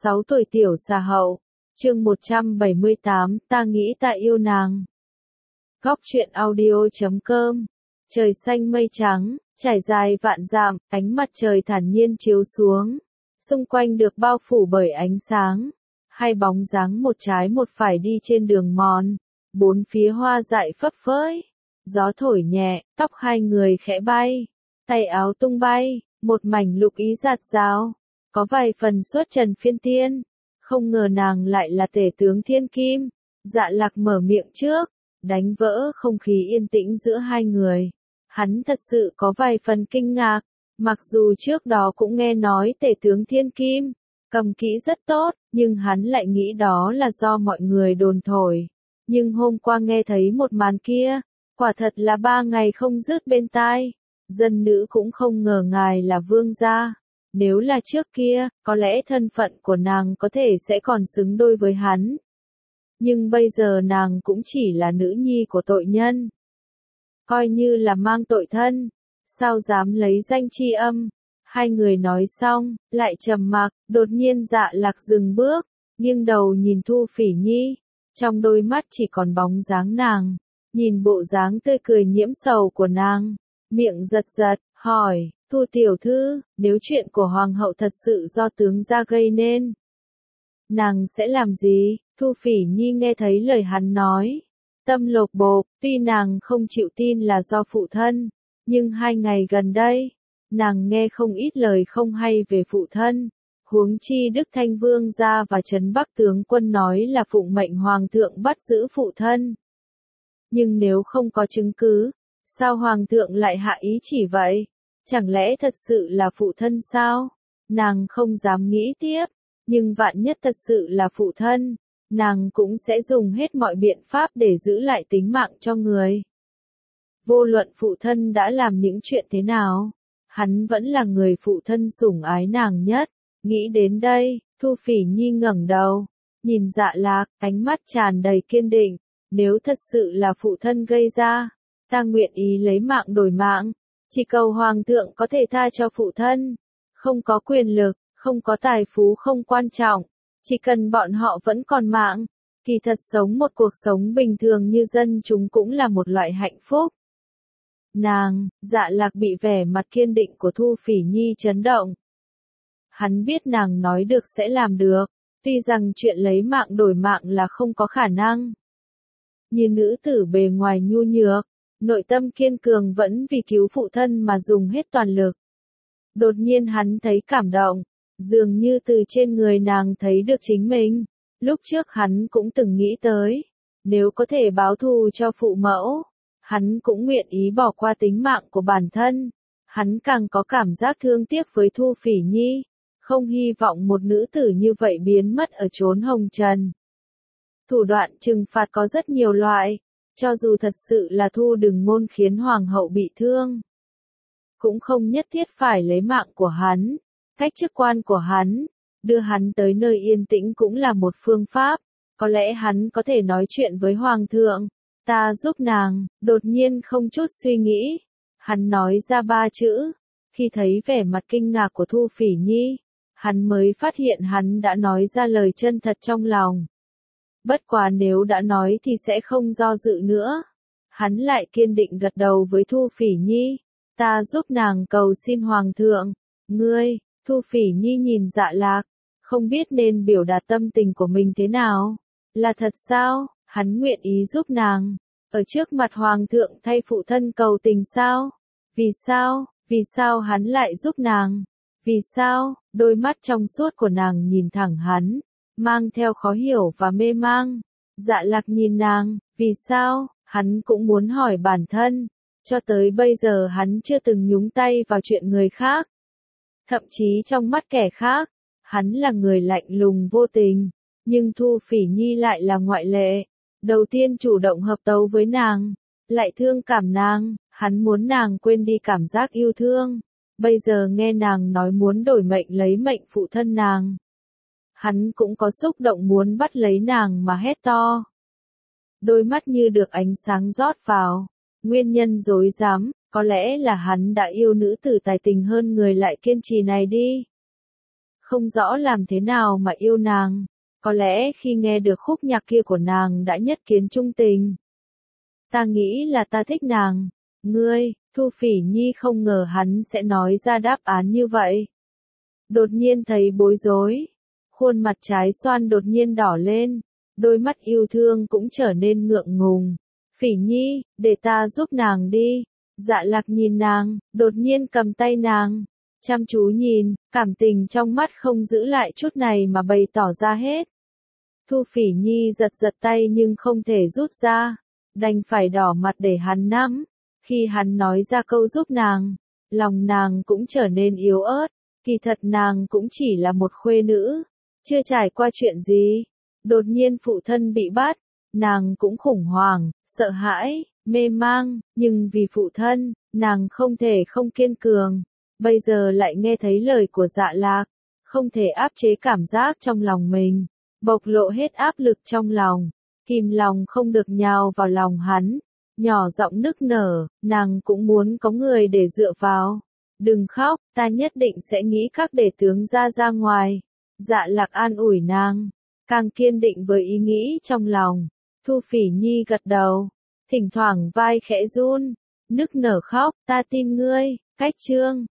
6 tuổi tiểu xà hậu. Chương 178, ta nghĩ ta yêu nàng. Góc truyện audio.com. Trời xanh mây trắng, trải dài vạn dặm, ánh mặt trời thản nhiên chiếu xuống. Xung quanh được bao phủ bởi ánh sáng. Hai bóng dáng một trái một phải đi trên đường mòn. Bốn phía hoa dại phấp phới. Gió thổi nhẹ, tóc hai người khẽ bay. Tay áo tung bay, một mảnh lục ý rạt rào. Có vài phần xuất trần phiên tiên. Không ngờ nàng lại là tể tướng thiên kim. Dạ Lạc mở miệng trước, đánh vỡ không khí yên tĩnh giữa hai người. Hắn thật sự có vài phần kinh ngạc, mặc dù trước đó cũng nghe nói tể tướng thiên kim, cầm kỹ rất tốt, nhưng hắn lại nghĩ đó là do mọi người đồn thổi. Nhưng hôm qua nghe thấy một màn kia, quả thật là 3 ngày không dứt bên tai. Dân nữ cũng không ngờ ngài là vương gia. Nếu là trước kia, có lẽ thân phận của nàng có thể sẽ còn xứng đôi với hắn. Nhưng bây giờ nàng cũng chỉ là nữ nhi của tội nhân. Coi như là mang tội thân, sao dám lấy danh tri âm. Hai người nói xong, lại trầm mặc, đột nhiên Dạ Lạc dừng bước, nghiêng đầu nhìn Thu Phỉ Nhi. Trong đôi mắt chỉ còn bóng dáng nàng, nhìn bộ dáng tươi cười nhiễm sầu của nàng, miệng giật giật, hỏi, Thu tiểu thư, nếu chuyện của hoàng hậu thật sự do tướng gia gây nên, nàng sẽ làm gì? Thu Phỉ Nhi nghe thấy lời hắn nói, tâm lột bột, tuy nàng không chịu tin là do phụ thân, nhưng 2 ngày gần đây, nàng nghe không ít lời không hay về phụ thân. Huống chi Đức Thanh Vương gia và Trấn Bắc tướng quân nói là phụng mệnh hoàng thượng bắt giữ phụ thân. Nhưng nếu không có chứng cứ, sao hoàng thượng lại hạ ý chỉ vậy? Chẳng lẽ thật sự là phụ thân sao? Nàng không dám nghĩ tiếp, nhưng vạn nhất thật sự là phụ thân, nàng cũng sẽ dùng hết mọi biện pháp để giữ lại tính mạng cho người. Vô luận phụ thân đã làm những chuyện thế nào, hắn vẫn là người phụ thân sủng ái nàng nhất. Nghĩ đến đây, Thu Phỉ Nhi ngẩng đầu, nhìn Dạ Lạc, ánh mắt tràn đầy kiên định. Nếu thật sự là phụ thân gây ra, ta nguyện ý lấy mạng đổi mạng. Chỉ cầu hoàng thượng có thể tha cho phụ thân. Không có quyền lực, không có tài phú không quan trọng. Chỉ cần bọn họ vẫn còn mạng, kỳ thật sống một cuộc sống bình thường như dân chúng cũng là một loại hạnh phúc. Nàng, Dạ Lạc bị vẻ mặt kiên định của Thu Phỉ Nhi chấn động. Hắn biết nàng nói được sẽ làm được, tuy rằng chuyện lấy mạng đổi mạng là không có khả năng. Như nữ tử bề ngoài nhu nhược, nội tâm kiên cường vẫn vì cứu phụ thân mà dùng hết toàn lực. Đột nhiên hắn thấy cảm động, dường như từ trên người nàng thấy được chính mình. Lúc trước hắn cũng từng nghĩ tới, nếu có thể báo thù cho phụ mẫu, hắn cũng nguyện ý bỏ qua tính mạng của bản thân. Hắn càng có cảm giác thương tiếc với Thu Phỉ Nhi, không hy vọng một nữ tử như vậy biến mất ở chốn hồng trần. Thủ đoạn trừng phạt có rất nhiều loại, cho dù thật sự là Thu Đừng Ngôn khiến hoàng hậu bị thương, cũng không nhất thiết phải lấy mạng của hắn. Cách chức quan của hắn, đưa hắn tới nơi yên tĩnh cũng là một phương pháp. Có lẽ hắn có thể nói chuyện với hoàng thượng, ta giúp nàng. Đột nhiên không chút suy nghĩ, hắn nói ra 3 chữ. Khi thấy vẻ mặt kinh ngạc của Thu Phỉ Nhi, hắn mới phát hiện hắn đã nói ra lời chân thật trong lòng. Bất quá nếu đã nói thì sẽ không do dự nữa. Hắn lại kiên định gật đầu với Thu Phỉ Nhi, ta giúp nàng cầu xin hoàng thượng. Ngươi, Thu Phỉ Nhi nhìn Dạ Lạc, không biết nên biểu đạt tâm tình của mình thế nào. Là thật sao, hắn nguyện ý giúp nàng, ở trước mặt hoàng thượng thay phụ thân cầu tình sao? Vì sao hắn lại giúp nàng? Vì sao? Đôi mắt trong suốt của nàng nhìn thẳng hắn, mang theo khó hiểu và mê mang. Dạ Lạc nhìn nàng, vì sao? Hắn cũng muốn hỏi bản thân. Cho tới bây giờ hắn chưa từng nhúng tay vào chuyện người khác. Thậm chí trong mắt kẻ khác, hắn là người lạnh lùng vô tình. Nhưng Thu Phỉ Nhi lại là ngoại lệ. Đầu tiên chủ động hợp tấu với nàng, lại thương cảm nàng, hắn muốn nàng quên đi cảm giác yêu thương. Bây giờ nghe nàng nói muốn đổi mệnh lấy mệnh phụ thân nàng, hắn cũng có xúc động muốn bắt lấy nàng mà hét to. Đôi mắt như được ánh sáng rót vào, nguyên nhân dối dám, có lẽ là hắn đã yêu nữ tử tài tình hơn người lại kiên trì này đi. không rõ làm thế nào mà yêu nàng. Có lẽ khi nghe được khúc nhạc kia của nàng đã nhất kiến trung tình. Ta nghĩ là ta thích nàng. Ngươi, Thu Phỉ Nhi không ngờ hắn sẽ nói ra đáp án như vậy. Đột nhiên thấy bối rối. Khuôn mặt trái xoan đột nhiên đỏ lên. Đôi mắt yêu thương cũng trở nên ngượng ngùng. Phỉ Nhi, để ta giúp nàng đi. Dạ Lạc nhìn nàng, đột nhiên cầm tay nàng. Chăm chú nhìn, cảm tình trong mắt không giữ lại chút này mà bày tỏ ra hết. Thu Phỉ Nhi giật giật tay nhưng không thể rút ra. Đành phải đỏ mặt để hắn nắm. Khi hắn nói ra câu giúp nàng, lòng nàng cũng trở nên yếu ớt. Kỳ thật nàng cũng chỉ là một khuê nữ, chưa trải qua chuyện gì. Đột nhiên phụ thân bị bắt, nàng cũng khủng hoảng, sợ hãi, mê mang, nhưng vì phụ thân, nàng không thể không kiên cường. Bây giờ lại nghe thấy lời của Dạ Lạc, không thể áp chế cảm giác trong lòng mình, bộc lộ hết áp lực trong lòng, kìm lòng không được nhào vào lòng hắn, nhỏ giọng nức nở, nàng cũng muốn có người để dựa vào. Đừng khóc, ta nhất định sẽ nghĩ các đệ tướng ra ngoài. Dạ Lạc an ủi nàng, càng kiên định với ý nghĩ trong lòng. Thu Phỉ Nhi gật đầu, thỉnh thoảng vai khẽ run, nức nở khóc, ta tin ngươi. Cách chương